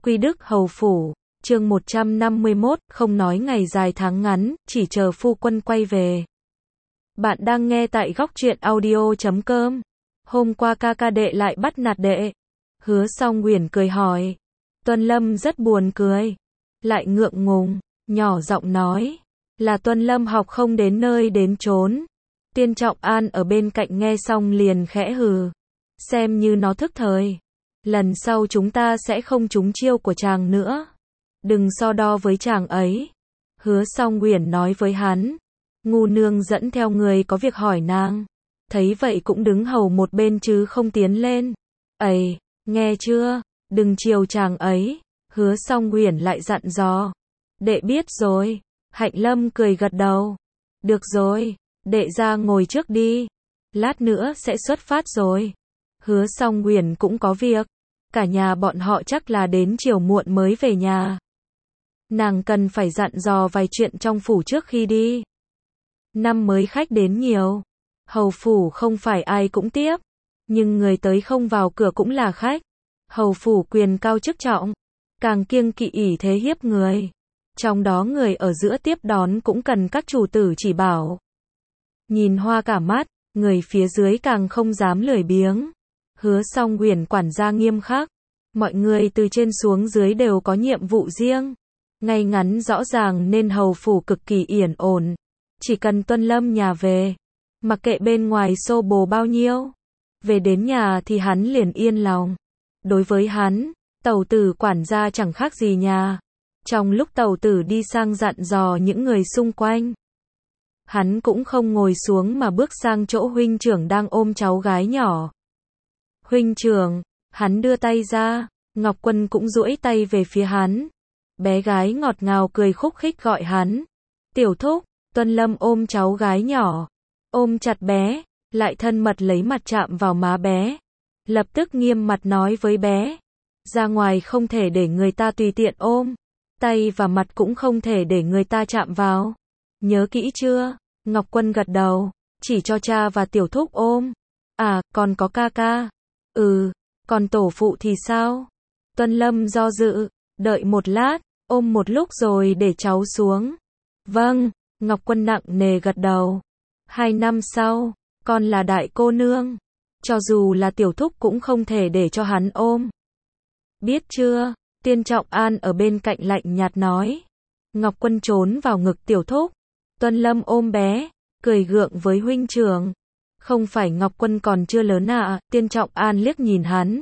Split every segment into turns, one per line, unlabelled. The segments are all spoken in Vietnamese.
Quy Đức Hầu Phủ, chương 151, không nói ngày dài tháng ngắn, chỉ chờ phu quân quay về. Bạn đang nghe tại góc truyện audio.com. Hôm qua ca đệ lại bắt nạt đệ. Hứa Song Uyển cười hỏi. Tuân Lâm rất buồn cười. Lại ngượng ngùng, nhỏ giọng nói. Là Tuân Lâm học không đến nơi đến chốn. Tiên Trọng An ở bên cạnh nghe xong liền khẽ hừ. Xem như nó thức thời. Lần sau chúng ta sẽ không trúng chiêu của chàng nữa. Đừng so đo với chàng ấy. Hứa Song Uyển nói với hắn. Ngu nương dẫn theo người có việc hỏi nàng. Thấy vậy cũng đứng hầu một bên chứ không tiến lên. Ây, nghe chưa? Đừng chiều chàng ấy. Hứa Song Uyển lại dặn dò. Đệ biết rồi. Hạnh Lâm cười gật đầu. Được rồi, đệ ra ngồi trước đi. Lát nữa sẽ xuất phát rồi. Hứa Song Uyển cũng có việc. Cả nhà bọn họ chắc là đến chiều muộn mới về nhà. Nàng cần phải dặn dò vài chuyện trong phủ trước khi đi. Năm mới khách đến nhiều. Hầu phủ không phải ai cũng tiếp. Nhưng người tới không vào cửa cũng là khách. Hầu phủ quyền cao chức trọng. Càng kiêng kỵ ỷ thế hiếp người. Trong đó người ở giữa tiếp đón cũng cần các chủ tử chỉ bảo. Nhìn hoa cả mắt, người phía dưới càng không dám lười biếng. Hứa Song Uyển quản gia nghiêm khắc. Mọi người từ trên xuống dưới đều có nhiệm vụ riêng. Ngay ngắn rõ ràng nên hầu phủ cực kỳ yên ổn. Chỉ cần Tuân Lâm nhà về. Mặc kệ bên ngoài xô bồ bao nhiêu. Về đến nhà thì hắn liền yên lòng. Đối với hắn, tẩu tử quản gia chẳng khác gì nhà. Trong lúc tẩu tử đi sang dặn dò những người xung quanh. Hắn cũng không ngồi xuống mà bước sang chỗ huynh trưởng đang ôm cháu gái nhỏ. Huynh trưởng, hắn đưa tay ra, Ngọc Quân cũng duỗi tay về phía hắn. Bé gái ngọt ngào cười khúc khích gọi hắn. Tiểu thúc, Tuân Lâm ôm cháu gái nhỏ. Ôm chặt bé, lại thân mật lấy mặt chạm vào má bé. Lập tức nghiêm mặt nói với bé. Ra ngoài không thể để người ta tùy tiện ôm. Tay và mặt cũng không thể để người ta chạm vào. Nhớ kỹ chưa? Ngọc Quân gật đầu. Chỉ cho cha và tiểu thúc ôm. À, còn có ca ca. Ừ, còn tổ phụ thì sao? Tuân Lâm do dự. Đợi một lát, ôm một lúc rồi để cháu xuống. Vâng, Ngọc Quân nặng nề gật đầu. 2 năm sau, con là đại cô nương. Cho dù là tiểu thúc cũng không thể để cho hắn ôm. Biết chưa? Tiên Trọng An ở bên cạnh lạnh nhạt nói. Ngọc Quân trốn vào ngực tiểu thúc. Tuân Lâm ôm bé, cười gượng với huynh trưởng. Không phải Ngọc Quân còn chưa lớn à? Tiên Trọng An liếc nhìn hắn.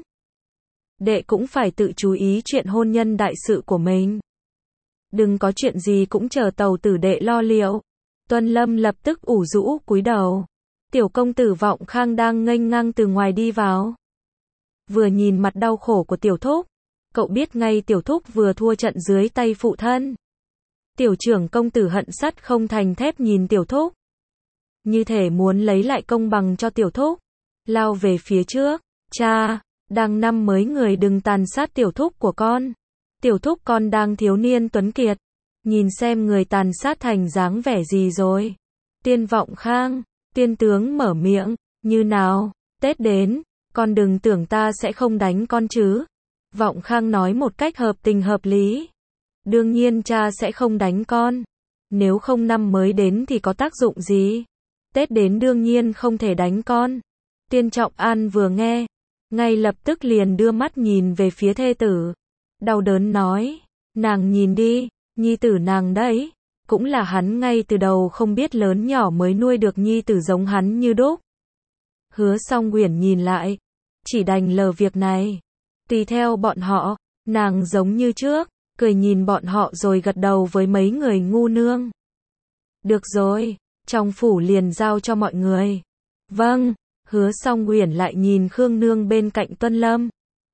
Đệ cũng phải tự chú ý chuyện hôn nhân đại sự của mình. Đừng có chuyện gì cũng chờ tàu tử đệ lo liệu. Tuân Lâm lập tức ủ rũ cúi đầu. Tiểu công tử Vọng Khang đang nghênh ngang từ ngoài đi vào. Vừa nhìn mặt đau khổ của tiểu thúc, cậu biết ngay tiểu thúc vừa thua trận dưới tay phụ thân. Tiểu trưởng công tử hận sắt không thành thép nhìn tiểu thúc. Như thể muốn lấy lại công bằng cho tiểu thúc. Lao về phía trước. Cha, đang năm mới người đừng tàn sát tiểu thúc của con. Tiểu thúc con đang thiếu niên tuấn kiệt. Nhìn xem người tàn sát thành dáng vẻ gì rồi. Tiên Vọng Khang, tiên tướng mở miệng. Như nào, Tết đến, con đừng tưởng ta sẽ không đánh con chứ. Vọng Khang nói một cách hợp tình hợp lý. Đương nhiên cha sẽ không đánh con. Nếu không năm mới đến thì có tác dụng gì? Tết đến đương nhiên không thể đánh con. Tiên Trọng An vừa nghe, ngay lập tức liền đưa mắt nhìn về phía thê tử. Đau đớn nói, nàng nhìn đi, nhi tử nàng đấy. Cũng là hắn ngay từ đầu không biết lớn nhỏ mới nuôi được nhi tử giống hắn như đúc. Hứa Song Uyển nhìn lại, chỉ đành lờ việc này. Tùy theo bọn họ, nàng giống như trước, cười nhìn bọn họ rồi gật đầu với mấy người ngu nương. Được rồi, trong phủ liền giao cho mọi người. Vâng, Hứa Song Uyển lại nhìn Khương Nương bên cạnh Tuân Lâm.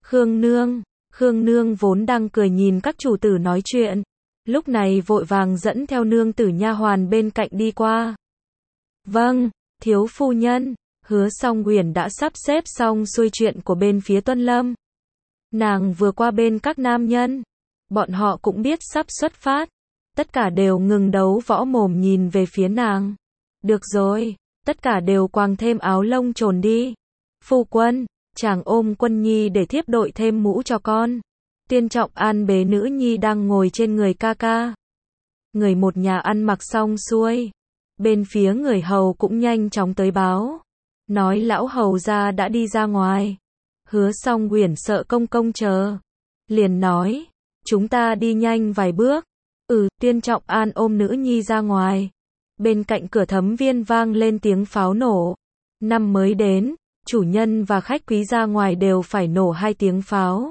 Khương Nương vốn đang cười nhìn các chủ tử nói chuyện. Lúc này vội vàng dẫn theo nương tử nha hoàn bên cạnh đi qua. Vâng, thiếu phu nhân. Hứa Song Uyển đã sắp xếp xong xuôi chuyện của bên phía Tuân Lâm. Nàng vừa qua bên các nam nhân. Bọn họ cũng biết sắp xuất phát. Tất cả đều ngừng đấu võ mồm nhìn về phía nàng. Được rồi, tất cả đều quàng thêm áo lông trồn đi. Phu quân, chàng ôm Quân Nhi để thiếp đội thêm mũ cho con. Tiên Trọng An bế nữ nhi đang ngồi trên người ca ca. Người một nhà ăn mặc xong xuôi. Bên phía người hầu cũng nhanh chóng tới báo. Nói lão hầu gia đã đi ra ngoài. Hứa Song Uyển sợ công công chờ. Liền nói, chúng ta đi nhanh vài bước. Tiên Trọng An ôm nữ nhi ra ngoài. Bên cạnh cửa Thấm Viên vang lên tiếng pháo nổ. Năm mới đến, chủ nhân và khách quý ra ngoài đều phải nổ 2 tiếng pháo.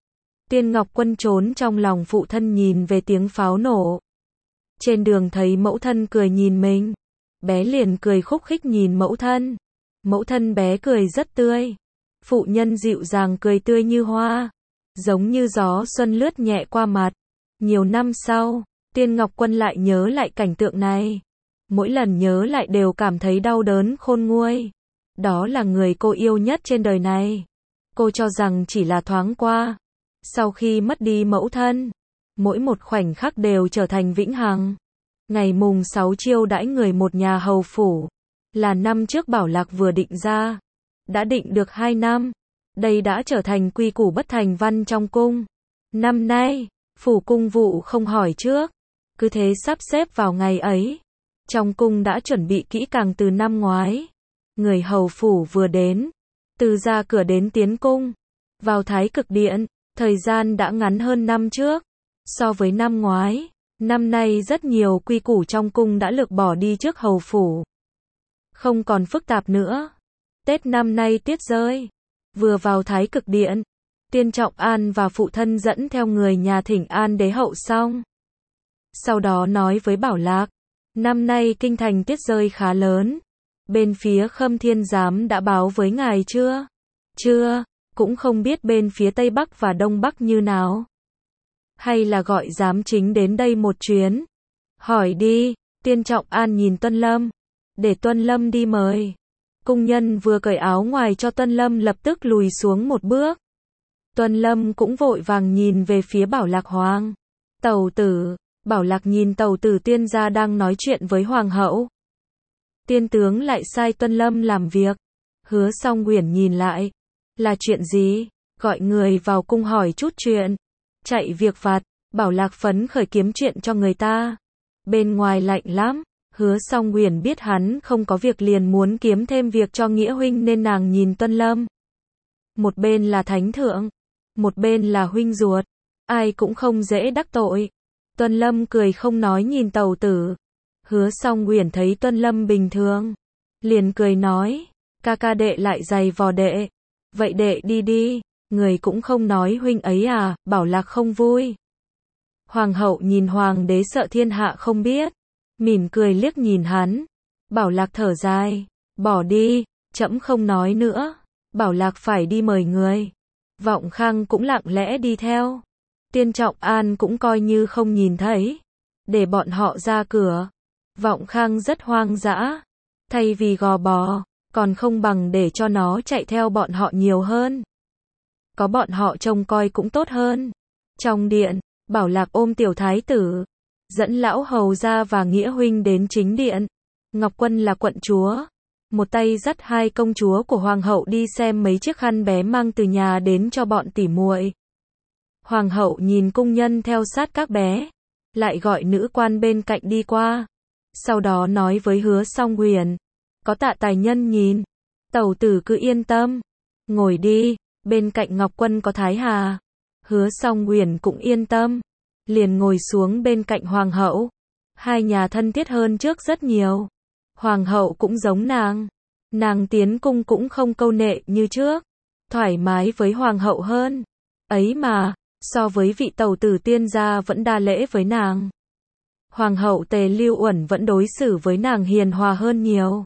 Tiên Ngọc Quân trốn trong lòng phụ thân nhìn về tiếng pháo nổ. Trên đường thấy mẫu thân cười nhìn mình. Bé liền cười khúc khích nhìn mẫu thân. Mẫu thân bé cười rất tươi. Phụ nhân dịu dàng cười tươi như hoa. Giống như gió xuân lướt nhẹ qua mặt. Nhiều năm sau, Tiên Ngọc Quân lại nhớ lại cảnh tượng này. Mỗi lần nhớ lại đều cảm thấy đau đớn khôn nguôi. Đó là người cô yêu nhất trên đời này. Cô cho rằng chỉ là thoáng qua. Sau khi mất đi mẫu thân, mỗi một khoảnh khắc đều trở thành vĩnh hằng. Ngày mùng 6 chiêu đãi người một nhà hầu phủ. Là năm trước Bảo Lạc vừa định ra. Đã định được 2 năm. Đây đã trở thành quy củ bất thành văn trong cung. Năm nay, phủ cung vụ không hỏi trước. Cứ thế sắp xếp vào ngày ấy. Trong cung đã chuẩn bị kỹ càng từ năm ngoái. Người hầu phủ vừa đến. Từ ra cửa đến tiến cung. Vào Thái Cực Điện. Thời gian đã ngắn hơn năm trước. So với năm ngoái. Năm nay rất nhiều quy củ trong cung đã lược bỏ đi trước hầu phủ. Không còn phức tạp nữa. Tết năm nay tuyết rơi. Vừa vào Thái Cực Điện. Tiên Trọng An và phụ thân dẫn theo người nhà thỉnh an đế hậu xong. Sau đó nói với Bảo Lạc. Năm nay kinh thành tuyết rơi khá lớn. Bên phía Khâm Thiên Giám đã báo với ngài chưa? Chưa, cũng không biết bên phía Tây Bắc và Đông Bắc như nào. Hay là gọi giám chính đến đây một chuyến? Hỏi đi, Tiên Trọng An nhìn Tuân Lâm. Để Tuân Lâm đi mời. Cung nhân vừa cởi áo ngoài cho Tuân Lâm lập tức lùi xuống một bước. Tuân Lâm cũng vội vàng nhìn về phía Bảo Lạc Hoàng. Tẩu tử, Bảo Lạc nhìn tẩu tử tiên gia đang nói chuyện với Hoàng hậu. Tiên tướng lại sai Tuân Lâm làm việc. Hứa Song Uyển nhìn lại. Là chuyện gì? Gọi người vào cung hỏi chút chuyện. Chạy việc vặt, Bảo Lạc phấn khởi kiếm chuyện cho người ta. Bên ngoài lạnh lắm. Hứa Song Uyển biết hắn không có việc liền muốn kiếm thêm việc cho Nghĩa huynh nên nàng nhìn Tuân Lâm. Một bên là thánh thượng, một bên là huynh ruột, ai cũng không dễ đắc tội. Tuân Lâm cười không nói nhìn tẩu tử. Hứa Song Uyển thấy Tuân Lâm bình thường, liền cười nói, ca ca đệ lại giày vò đệ. Vậy đệ đi đi, người cũng không nói huynh ấy à, Bảo Lạc không vui. Hoàng hậu nhìn hoàng đế sợ thiên hạ không biết. Mỉm cười liếc nhìn hắn. Bảo Lạc thở dài. Bỏ đi, trẫm không nói nữa. Bảo Lạc phải đi mời người. Vọng Khang cũng lặng lẽ đi theo. Tiên Trọng An cũng coi như không nhìn thấy. Để bọn họ ra cửa. Vọng Khang rất hoang dã. Thay vì gò bò, còn không bằng để cho nó chạy theo bọn họ nhiều hơn. Có bọn họ trông coi cũng tốt hơn. Trong điện, Bảo Lạc ôm tiểu thái tử. Dẫn lão hầu gia và Nghĩa huynh đến chính điện. Ngọc Quân là quận chúa. Một tay dắt 2 công chúa của hoàng hậu đi xem mấy chiếc khăn bé mang từ nhà đến cho bọn tỉ muội. Hoàng hậu nhìn cung nhân theo sát các bé. Lại gọi nữ quan bên cạnh đi qua. Sau đó nói với Hứa Song Uyển. Có Tạ tài nhân nhìn. Tẩu tử cứ yên tâm. Ngồi đi, bên cạnh Ngọc Quân có Thái Hà. Hứa Song Uyển cũng yên tâm. Liền ngồi xuống bên cạnh hoàng hậu. Hai nhà thân thiết hơn trước rất nhiều. Hoàng hậu cũng giống nàng. Nàng tiến cung cũng không câu nệ như trước. Thoải mái với hoàng hậu hơn. Ấy mà, so với vị tẩu tử tiên gia vẫn đa lễ với nàng. Hoàng hậu Tề Lưu Uẩn vẫn đối xử với nàng hiền hòa hơn nhiều.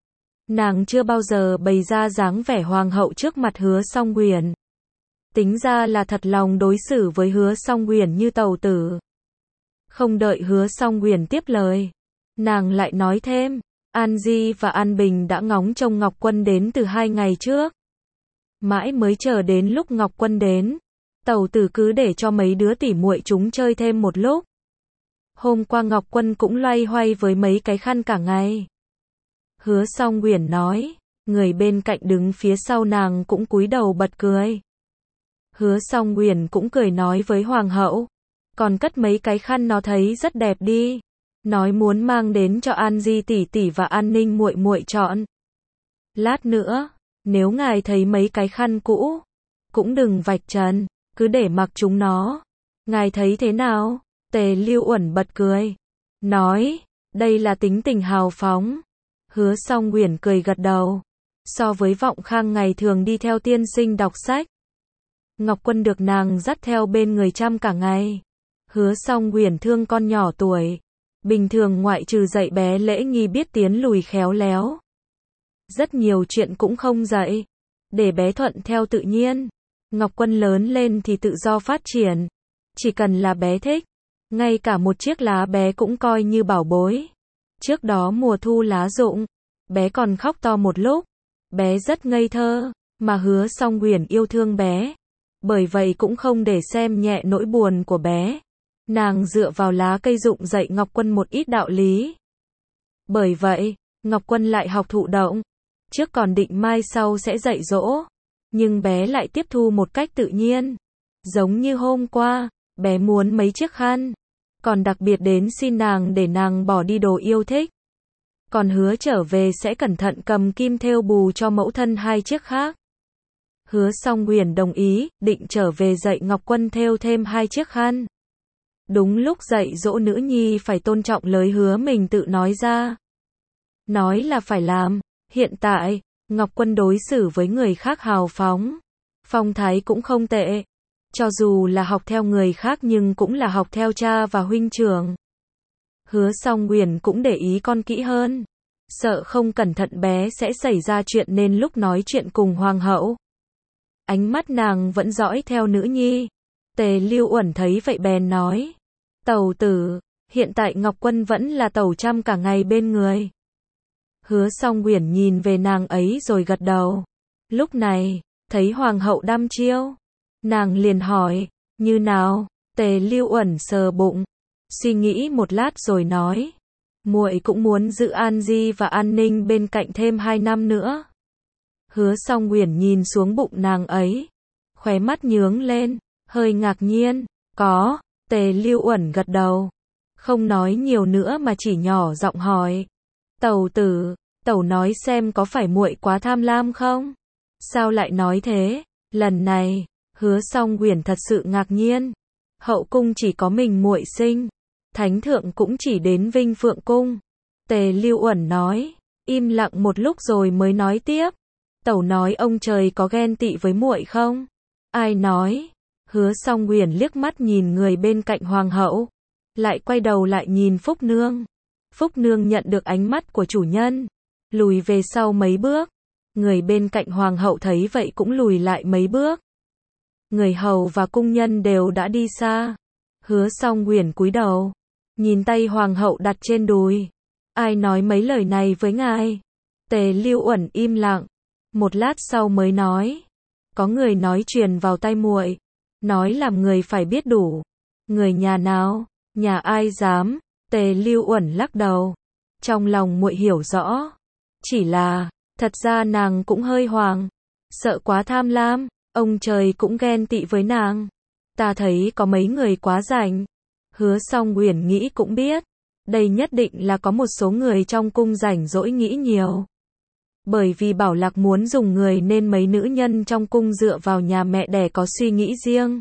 Nàng chưa bao giờ bày ra dáng vẻ hoàng hậu trước mặt Hứa Song Uyển. Tính ra là thật lòng đối xử với Hứa Song Uyển như tẩu tử. Không đợi Hứa Song Uyển tiếp lời, nàng lại nói thêm, An Di và An Bình đã ngóng trông Ngọc Quân đến từ 2 ngày trước. Mãi mới chờ đến lúc Ngọc Quân đến, tẩu tử cứ để cho mấy đứa tỉ muội chúng chơi thêm một lúc. Hôm qua Ngọc Quân cũng loay hoay với mấy cái khăn cả ngày. Hứa Song Uyển nói, người bên cạnh đứng phía sau nàng cũng cúi đầu bật cười. Hứa Song Uyển cũng cười nói với hoàng hậu, còn cất mấy cái khăn nó thấy rất đẹp đi, nói muốn mang đến cho An Di tỷ tỷ và An Ninh muội muội chọn. Lát nữa, nếu ngài thấy mấy cái khăn cũ, cũng đừng vạch trần, cứ để mặc chúng nó. Ngài thấy thế nào? Tề Lưu Uẩn bật cười, nói, đây là tính tình hào phóng. Hứa Song Uyển cười gật đầu. So với Vọng Khang ngày thường đi theo tiên sinh đọc sách, Ngọc Quân được nàng dắt theo bên người chăm cả ngày. Hứa Song Uyển thương con nhỏ tuổi, bình thường ngoại trừ dạy bé lễ nghi biết tiến lùi khéo léo, rất nhiều chuyện cũng không dạy, để bé thuận theo tự nhiên. Ngọc Quân lớn lên thì tự do phát triển, chỉ cần là bé thích, ngay cả một chiếc lá bé cũng coi như bảo bối. Trước đó mùa thu lá rụng, bé còn khóc to một lúc, bé rất ngây thơ, mà Hứa Song Uyển yêu thương bé, bởi vậy cũng không để xem nhẹ nỗi buồn của bé. Nàng dựa vào lá cây rụng dạy Ngọc Quân một ít đạo lý. Bởi vậy, Ngọc Quân lại học thụ động. Trước còn định mai sau sẽ dạy dỗ, nhưng bé lại tiếp thu một cách tự nhiên. Giống như hôm qua, bé muốn mấy chiếc khăn, còn đặc biệt đến xin nàng để nàng bỏ đi đồ yêu thích. Còn hứa trở về sẽ cẩn thận cầm kim thêu bù cho mẫu thân 2 chiếc khác. Hứa Song Uyển đồng ý, định trở về dạy Ngọc Quân thêu thêm 2 chiếc khăn. Đúng lúc dạy dỗ nữ nhi phải tôn trọng lời hứa mình tự nói ra. Nói là phải làm. Hiện tại, Ngọc Quân đối xử với người khác hào phóng, phong thái cũng không tệ. Cho dù là học theo người khác nhưng cũng là học theo cha và huynh trưởng. Hứa Song Uyển cũng để ý con kỹ hơn, sợ không cẩn thận bé sẽ xảy ra chuyện nên lúc nói chuyện cùng hoàng hậu, ánh mắt nàng vẫn dõi theo nữ nhi. Tề Lưu Uẩn thấy vậy bèn nói, tẩu tử, hiện tại Ngọc Quân vẫn là tẩu chăm cả ngày bên người. Hứa Song Uyển nhìn về nàng ấy rồi gật đầu. Lúc này, thấy hoàng hậu đăm chiêu, nàng liền hỏi, như nào? Tề Lưu Uẩn sờ bụng, suy nghĩ một lát rồi nói, muội cũng muốn giữ An Di và An Ninh bên cạnh thêm 2 năm nữa. Hứa Song Uyển nhìn xuống bụng nàng ấy, khóe mắt nhướng lên, hơi ngạc nhiên. Có. Tề Lưu Uẩn gật đầu, không nói nhiều nữa mà chỉ nhỏ giọng hỏi, tẩu tử, tẩu nói xem có phải muội quá tham lam không? Sao lại nói thế? Lần này, Hứa Song Uyển thật sự ngạc nhiên. Hậu cung chỉ có mình muội sinh, thánh thượng cũng chỉ đến Vinh Phượng cung. Tề Lưu Uẩn nói, im lặng một lúc rồi mới nói tiếp, tẩu nói ông trời có ghen tị với muội không? Ai nói? Hứa Song Uyển liếc mắt nhìn người bên cạnh hoàng hậu, lại quay đầu lại nhìn Phúc Nương. Phúc Nương nhận được ánh mắt của chủ nhân, lùi về sau mấy bước. Người bên cạnh hoàng hậu thấy vậy cũng lùi lại mấy bước. Người hầu và cung nhân đều đã đi xa. Hứa Song Uyển cúi đầu, nhìn tay hoàng hậu đặt trên đùi. Ai nói mấy lời này với ngài? Tề Lưu Uẩn im lặng, một lát sau mới nói, có người nói truyền vào tai muội, nói làm người phải biết đủ. Người nhà nào? Nhà ai dám? Tề Lưu Uẩn lắc đầu. Trong lòng muội hiểu rõ, chỉ là, thật ra nàng cũng hơi hoang, sợ quá tham lam, ông trời cũng ghen tị với nàng. Ta thấy có mấy người quá rảnh. Hứa Song Uyển nghĩ cũng biết, đây nhất định là có một số người trong cung rảnh rỗi nghĩ nhiều. Bởi vì Bảo Lạc muốn dùng người nên mấy nữ nhân trong cung dựa vào nhà mẹ đẻ có suy nghĩ riêng.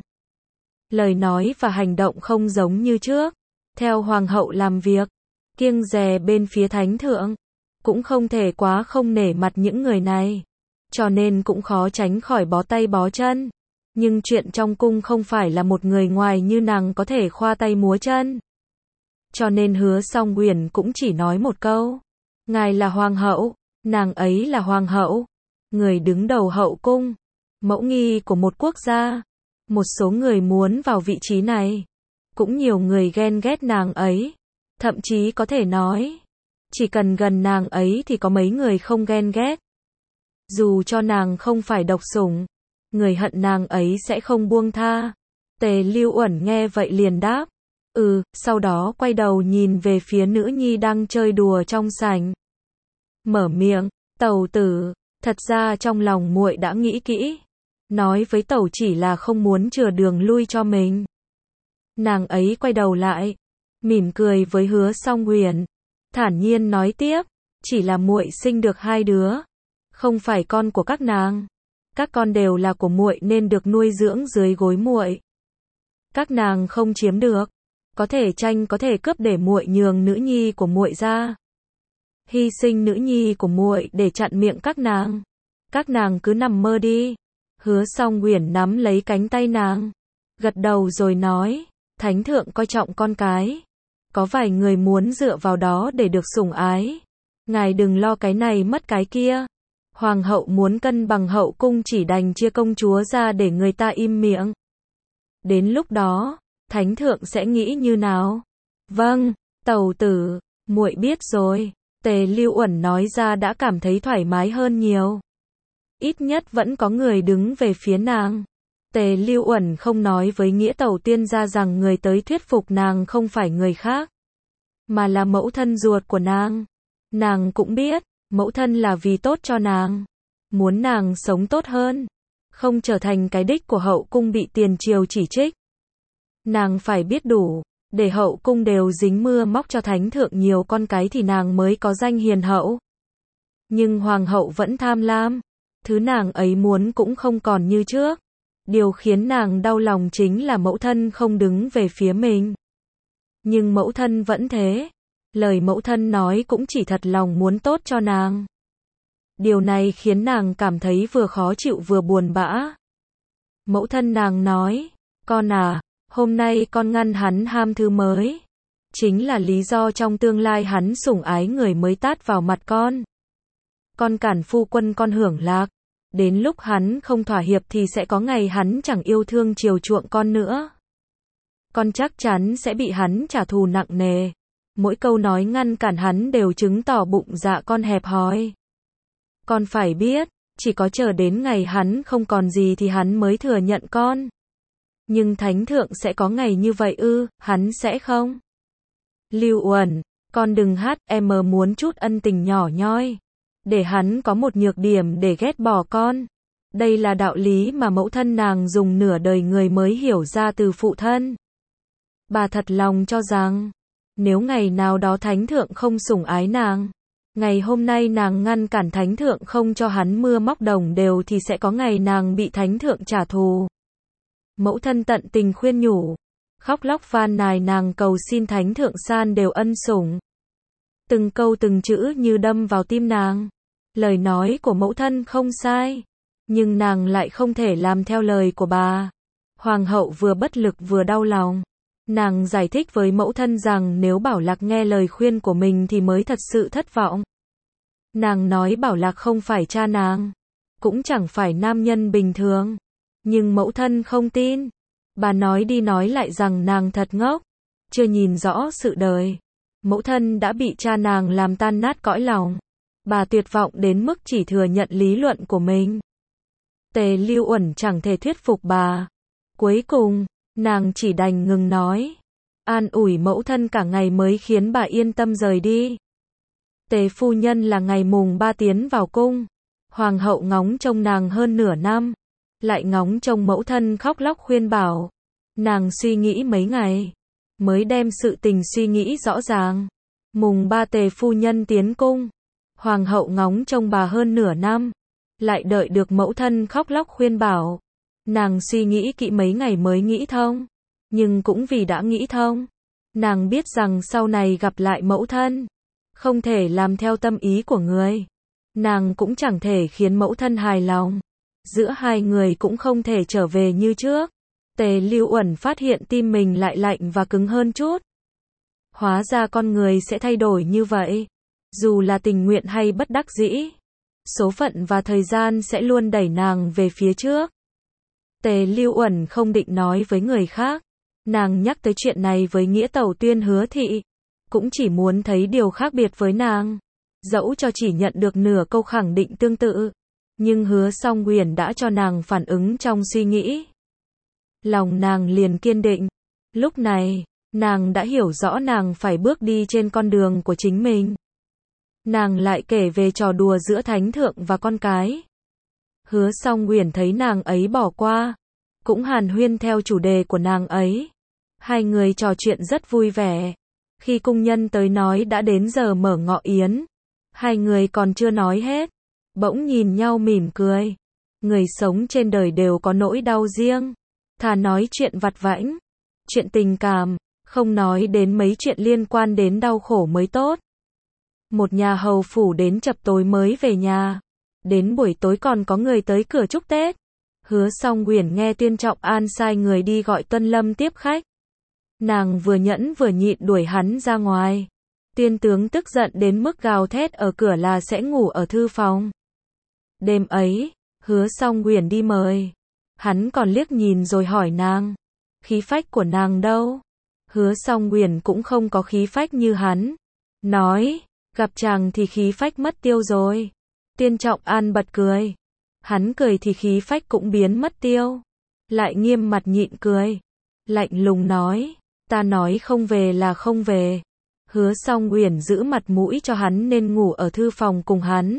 Lời nói và hành động không giống như trước. Theo hoàng hậu làm việc, kiêng dè bên phía thánh thượng, cũng không thể quá không nể mặt những người này. Cho nên cũng khó tránh khỏi bó tay bó chân. Nhưng chuyện trong cung không phải là một người ngoài như nàng có thể khoa tay múa chân. Cho nên Hứa Song Uyển cũng chỉ nói một câu, ngài là hoàng hậu, nàng ấy là hoàng hậu, người đứng đầu hậu cung, mẫu nghi của một quốc gia. Một số người muốn vào vị trí này, cũng nhiều người ghen ghét nàng ấy. Thậm chí có thể nói, chỉ cần gần nàng ấy thì có mấy người không ghen ghét. Dù cho nàng không phải độc sủng, người hận nàng ấy sẽ không buông tha. Tề Lưu Uẩn nghe vậy liền đáp, sau đó quay đầu nhìn về phía nữ nhi đang chơi đùa trong sảnh. Mở miệng, tẩu tử, thật ra trong lòng muội đã nghĩ kỹ. nói với Tẩu chỉ là không muốn chừa đường lui cho mình. Nàng ấy quay đầu lại, mỉm cười với Hứa Song Huyền, thản nhiên nói tiếp, chỉ là muội sinh được 2 đứa, không phải con của các nàng. Các con đều là của muội nên được nuôi dưỡng dưới gối muội. Các nàng không chiếm được, có thể tranh có thể cướp để muội nhường nữ nhi của muội ra. Hy sinh nữ nhi của muội để chặn miệng các nàng. Các nàng cứ nằm mơ đi. Hứa Song Huyền nắm lấy cánh tay nàng, gật đầu rồi nói, Thánh thượng coi trọng con cái. Có vài người muốn dựa vào đó để được sủng ái. Ngài đừng lo cái này mất cái kia. Hoàng hậu muốn cân bằng hậu cung chỉ đành chia công chúa ra để người ta im miệng. Đến lúc đó, Thánh thượng sẽ nghĩ như nào? Vâng, Tẩu tử, muội biết rồi. Tề Lưu Uẩn nói ra đã cảm thấy thoải mái hơn nhiều. Ít nhất vẫn có người đứng về phía nàng. Tề Lưu Uẩn không nói với Nghĩa Tẩu tiên gia rằng người tới thuyết phục nàng không phải người khác, mà là mẫu thân ruột của nàng. Nàng cũng biết, mẫu thân là vì tốt cho nàng, muốn nàng sống tốt hơn, không trở thành cái đích của hậu cung bị tiền triều chỉ trích. Nàng phải biết đủ, để hậu cung đều dính mưa móc cho Thánh thượng nhiều con cái thì nàng mới có danh hiền hậu. Nhưng hoàng hậu vẫn tham lam, thứ nàng ấy muốn cũng không còn như trước. Điều khiến nàng đau lòng chính là mẫu thân không đứng về phía mình. Nhưng mẫu thân vẫn thế. Lời mẫu thân nói cũng chỉ thật lòng muốn tốt cho nàng. Điều này khiến nàng cảm thấy vừa khó chịu vừa buồn bã. Mẫu thân nàng nói, con à, hôm nay con ngăn hắn ham thứ mới. Chính là lý do trong tương lai hắn sủng ái người mới tát vào mặt con. Con cản phu quân con hưởng lạc. Đến lúc hắn không thỏa hiệp thì sẽ có ngày hắn chẳng yêu thương chiều chuộng con nữa. Con chắc chắn sẽ bị hắn trả thù nặng nề. Mỗi câu nói ngăn cản hắn đều chứng tỏ bụng dạ con hẹp hòi. Con phải biết, chỉ có chờ đến ngày hắn không còn gì thì hắn mới thừa nhận con. Nhưng Thánh thượng sẽ có ngày như vậy ư, hắn sẽ không? Lưu Uẩn, con đừng hát, em muốn chút ân tình nhỏ nhoi. Để hắn có một nhược điểm để ghét bỏ con. Đây là đạo lý mà mẫu thân nàng dùng nửa đời người mới hiểu ra từ phụ thân. Bà thật lòng cho rằng, nếu ngày nào đó Thánh thượng không sủng ái nàng, ngày hôm nay nàng ngăn cản Thánh thượng không cho hắn mưa móc đồng đều thì sẽ có ngày nàng bị Thánh thượng trả thù. Mẫu thân tận tình khuyên nhủ, khóc lóc van nài nàng cầu xin Thánh thượng san đều ân sủng. Từng câu từng chữ như đâm vào tim nàng. Lời nói của mẫu thân không sai, nhưng nàng lại không thể làm theo lời của bà. Hoàng hậu vừa bất lực vừa đau lòng. Nàng giải thích với mẫu thân rằng nếu Bảo Lạc nghe lời khuyên của mình thì mới thật sự thất vọng. Nàng nói Bảo Lạc không phải cha nàng, cũng chẳng phải nam nhân bình thường. Nhưng mẫu thân không tin. Bà nói đi nói lại rằng nàng thật ngốc, chưa nhìn rõ sự đời. Mẫu thân đã bị cha nàng làm tan nát cõi lòng. Bà tuyệt vọng đến mức chỉ thừa nhận lý luận của mình. Tề Lưu Uẩn chẳng thể thuyết phục bà. Cuối cùng, nàng chỉ đành ngừng nói. An ủi mẫu thân cả ngày mới khiến bà yên tâm rời đi. Tề phu nhân là ngày mùng 3 tiến vào cung. Hoàng hậu ngóng trông nàng hơn nửa năm. Lại ngóng trông mẫu thân khóc lóc khuyên bảo. Nàng suy nghĩ mấy ngày, mới đem sự tình suy nghĩ rõ ràng. Mùng 3 Tề phu nhân tiến cung. Hoàng hậu ngóng trông bà hơn nửa năm, lại đợi được mẫu thân khóc lóc khuyên bảo. Nàng suy nghĩ kỹ mấy ngày mới nghĩ thông, nhưng cũng vì đã nghĩ thông, nàng biết rằng sau này gặp lại mẫu thân, không thể làm theo tâm ý của người. Nàng cũng chẳng thể khiến mẫu thân hài lòng. Giữa hai người cũng không thể trở về như trước. Tề Lưu Uẩn phát hiện tim mình lại lạnh và cứng hơn chút. Hóa ra con người sẽ thay đổi như vậy. Dù là tình nguyện hay bất đắc dĩ, số phận và thời gian sẽ luôn đẩy nàng về phía trước. Tề Lưu Uẩn không định nói với người khác. Nàng nhắc tới chuyện này với Nghĩa Tẩu Tuyên Hứa Thị, cũng chỉ muốn thấy điều khác biệt với nàng. Dẫu cho chỉ nhận được nửa câu khẳng định tương tự, nhưng Hứa Song Huyền đã cho nàng phản ứng trong suy nghĩ. Lòng nàng liền kiên định. Lúc này, nàng đã hiểu rõ nàng phải bước đi trên con đường của chính mình. Nàng lại kể về trò đùa giữa Thánh thượng và con cái. Hứa Song Uyển thấy nàng ấy bỏ qua, cũng hàn huyên theo chủ đề của nàng ấy. Hai người trò chuyện rất vui vẻ. Khi cung nhân tới nói đã đến giờ mở ngọ yến, hai người còn chưa nói hết, bỗng nhìn nhau mỉm cười. Người sống trên đời đều có nỗi đau riêng, thà nói chuyện vặt vãnh, chuyện tình cảm, không nói đến mấy chuyện liên quan đến đau khổ mới tốt. Một nhà hầu phủ đến chập tối mới về nhà, đến buổi tối còn có người tới cửa chúc Tết. Hứa Song Uyển nghe Tiên Trọng An sai người đi gọi Tuân Lâm tiếp khách. Nàng vừa nhẫn vừa nhịn đuổi hắn ra ngoài. Tiên tướng tức giận đến mức gào thét ở cửa là sẽ ngủ ở thư phòng. Đêm ấy, Hứa Song Uyển đi mời. Hắn còn liếc nhìn rồi hỏi nàng, khí phách của nàng đâu? Hứa Song Uyển cũng không có khí phách như hắn. Nói, gặp chàng thì khí phách mất tiêu rồi. Tiên Trọng An bật cười. Hắn cười thì khí phách cũng biến mất tiêu. Lại nghiêm mặt nhịn cười. Lạnh lùng nói, ta nói không về là không về. Hứa Song Uyển giữ mặt mũi cho hắn nên ngủ ở thư phòng cùng hắn.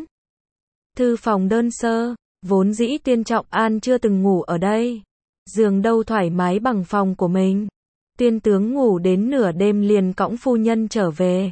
Thư phòng đơn sơ, vốn dĩ Tiên Trọng An chưa từng ngủ ở đây. Giường đâu thoải mái bằng phòng của mình. Tiên tướng ngủ đến nửa đêm liền cõng phu nhân trở về.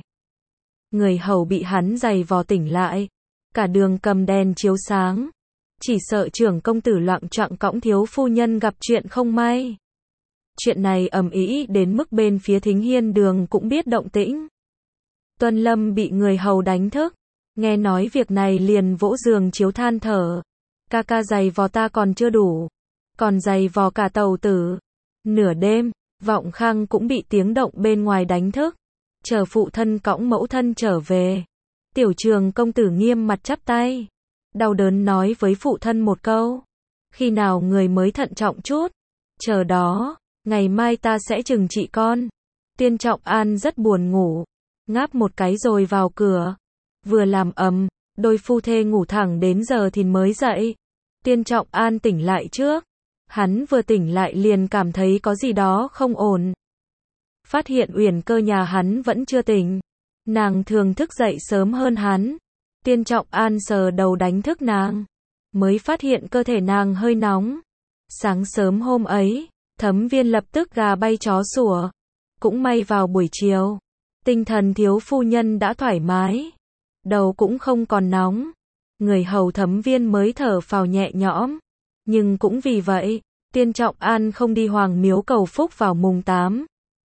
Người hầu bị hắn giày vò tỉnh lại. Cả đường cầm đèn chiếu sáng. Chỉ sợ trưởng công tử loạng choạng cõng thiếu phu nhân gặp chuyện không may. Chuyện này ầm ĩ đến mức bên phía Thính Hiên đường cũng biết động tĩnh. Tuân Lâm bị người hầu đánh thức. Nghe nói việc này liền vỗ giường chiếu than thở. Ca ca giày vò ta còn chưa đủ, còn giày vò cả tàu tử. Nửa đêm, Vọng Khang cũng bị tiếng động bên ngoài đánh thức. Chờ phụ thân cõng mẫu thân trở về. Tiểu Trường công tử nghiêm mặt chắp tay, đau đớn nói với phụ thân một câu. Khi nào người mới thận trọng chút? Chờ đó, ngày mai ta sẽ trừng trị con. Tiên Trọng An rất buồn ngủ, ngáp một cái rồi vào cửa. Vừa làm ầm, đôi phu thê ngủ thẳng đến giờ thì mới dậy. Tiên Trọng An tỉnh lại trước. Hắn vừa tỉnh lại liền cảm thấy có gì đó không ổn. Phát hiện Uyển Cơ nhà hắn vẫn chưa tỉnh. Nàng thường thức dậy sớm hơn hắn. Tiên Trọng An sờ đầu đánh thức nàng, mới phát hiện cơ thể nàng hơi nóng. Sáng sớm hôm ấy, Thấm Viên lập tức gà bay chó sủa. Cũng may vào buổi chiều, tinh thần thiếu phu nhân đã thoải mái, đầu cũng không còn nóng. Người hầu Thấm Viên mới thở phào nhẹ nhõm. Nhưng cũng vì vậy, Tiên Trọng An không đi Hoàng Miếu cầu phúc vào mùng 8,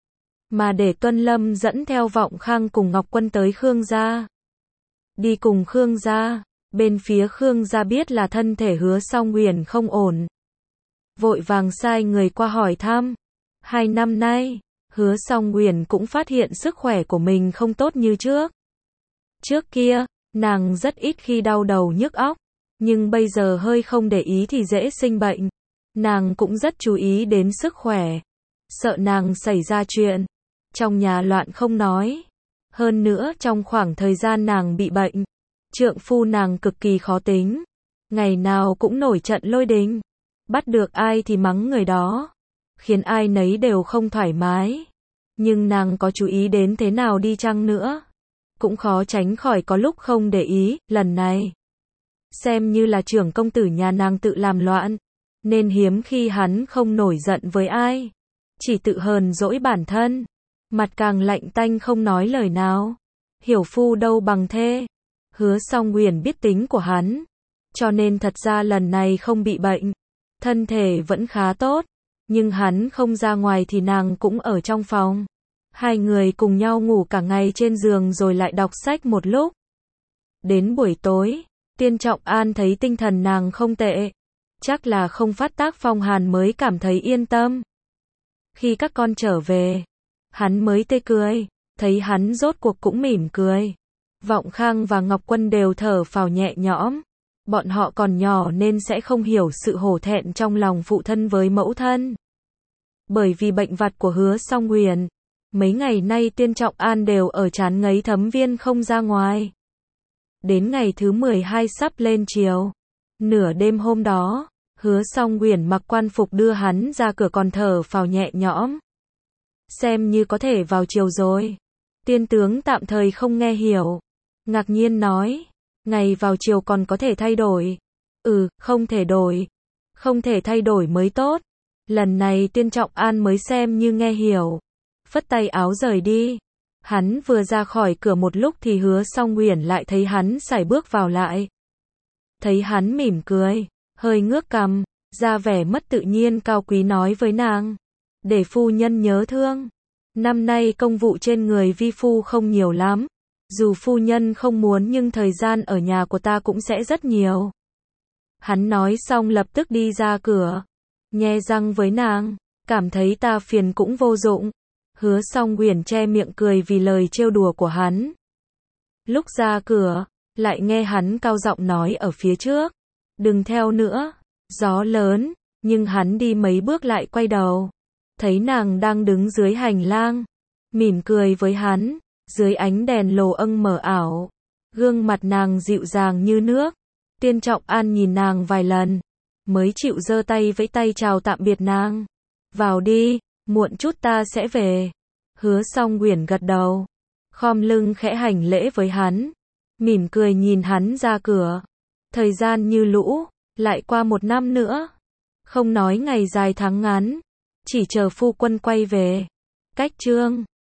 mà để Tuân Lâm dẫn theo Vọng Khang cùng Ngọc Quân tới Khương gia. Đi cùng Khương gia, bên phía Khương gia biết là thân thể Hứa Song Uyển không ổn, vội vàng sai người qua hỏi thăm. 2 năm nay, Hứa Song Uyển cũng phát hiện sức khỏe của mình không tốt như trước. Trước kia, nàng rất ít khi đau đầu nhức óc, nhưng bây giờ hơi không để ý thì dễ sinh bệnh. Nàng cũng rất chú ý đến sức khỏe, sợ nàng xảy ra chuyện. Trong nhà loạn không nói. Hơn nữa trong khoảng thời gian nàng bị bệnh, trượng phu nàng cực kỳ khó tính. Ngày nào cũng nổi trận lôi đình. Bắt được ai thì mắng người đó, khiến ai nấy đều không thoải mái. Nhưng nàng có chú ý đến thế nào đi chăng nữa, cũng khó tránh khỏi có lúc không để ý. Lần này, xem như là trưởng công tử nhà nàng tự làm loạn, nên hiếm khi hắn không nổi giận với ai, chỉ tự hờn dỗi bản thân, mặt càng lạnh tanh không nói lời nào. Hiểu phu đâu bằng thê. Hứa Song Uyển biết tính của hắn, cho nên thật ra lần này không bị bệnh, thân thể vẫn khá tốt. Nhưng hắn không ra ngoài thì nàng cũng ở trong phòng. Hai người cùng nhau ngủ cả ngày trên giường rồi lại đọc sách một lúc. Đến buổi tối, Tiên Trọng An thấy tinh thần nàng không tệ, chắc là không phát tác phong hàn mới cảm thấy yên tâm. Khi các con trở về, hắn mới tê cười, thấy hắn rốt cuộc cũng mỉm cười. Vọng Khang và Ngọc Quân đều thở phào nhẹ nhõm. Bọn họ còn nhỏ nên sẽ không hiểu sự hổ thẹn trong lòng phụ thân với mẫu thân. Bởi vì bệnh vặt của Hứa Song Uyển, mấy ngày nay Tiên Trọng An đều ở trán ngấy Thấm Viên không ra ngoài. Đến ngày thứ 12 sắp lên chiều, nửa đêm hôm đó, Hứa Song Uyển mặc quan phục đưa hắn ra cửa còn thở phào nhẹ nhõm. Xem như có thể vào chiều rồi. Tiên tướng tạm thời không nghe hiểu, ngạc nhiên nói, ngày vào chiều còn có thể thay đổi. Không thể đổi. Không thể thay đổi mới tốt. Lần này Tiên Trọng An mới xem như nghe hiểu. Phất tay áo rời đi. Hắn vừa ra khỏi cửa một lúc thì Hứa Song Uyển lại thấy hắn sải bước vào lại. Thấy hắn mỉm cười, hơi ngước cằm, ra vẻ mất tự nhiên cao quý nói với nàng. Để phu nhân nhớ thương. Năm nay công vụ trên người vi phu không nhiều lắm. Dù phu nhân không muốn nhưng thời gian ở nhà của ta cũng sẽ rất nhiều. Hắn nói xong lập tức đi ra cửa. Nhe răng với nàng, cảm thấy ta phiền cũng vô dụng. Hứa Song Uyển che miệng cười vì lời trêu đùa của hắn. Lúc ra cửa, lại nghe hắn cao giọng nói ở phía trước. Đừng theo nữa, gió lớn, nhưng hắn đi mấy bước lại quay đầu. Thấy nàng đang đứng dưới hành lang, mỉm cười với hắn, dưới ánh đèn lồ âng mờ ảo. Gương mặt nàng dịu dàng như nước. Tiên Trọng An nhìn nàng vài lần, mới chịu giơ tay vẫy tay chào tạm biệt nàng. Vào đi, muộn chút ta sẽ về. Hứa Song Uyển gật đầu, khom lưng khẽ hành lễ với hắn, mỉm cười nhìn hắn ra cửa. Thời gian như lũ, lại qua 1 năm nữa. Không nói ngày dài tháng ngắn, chỉ chờ phu quân quay về. Cách chương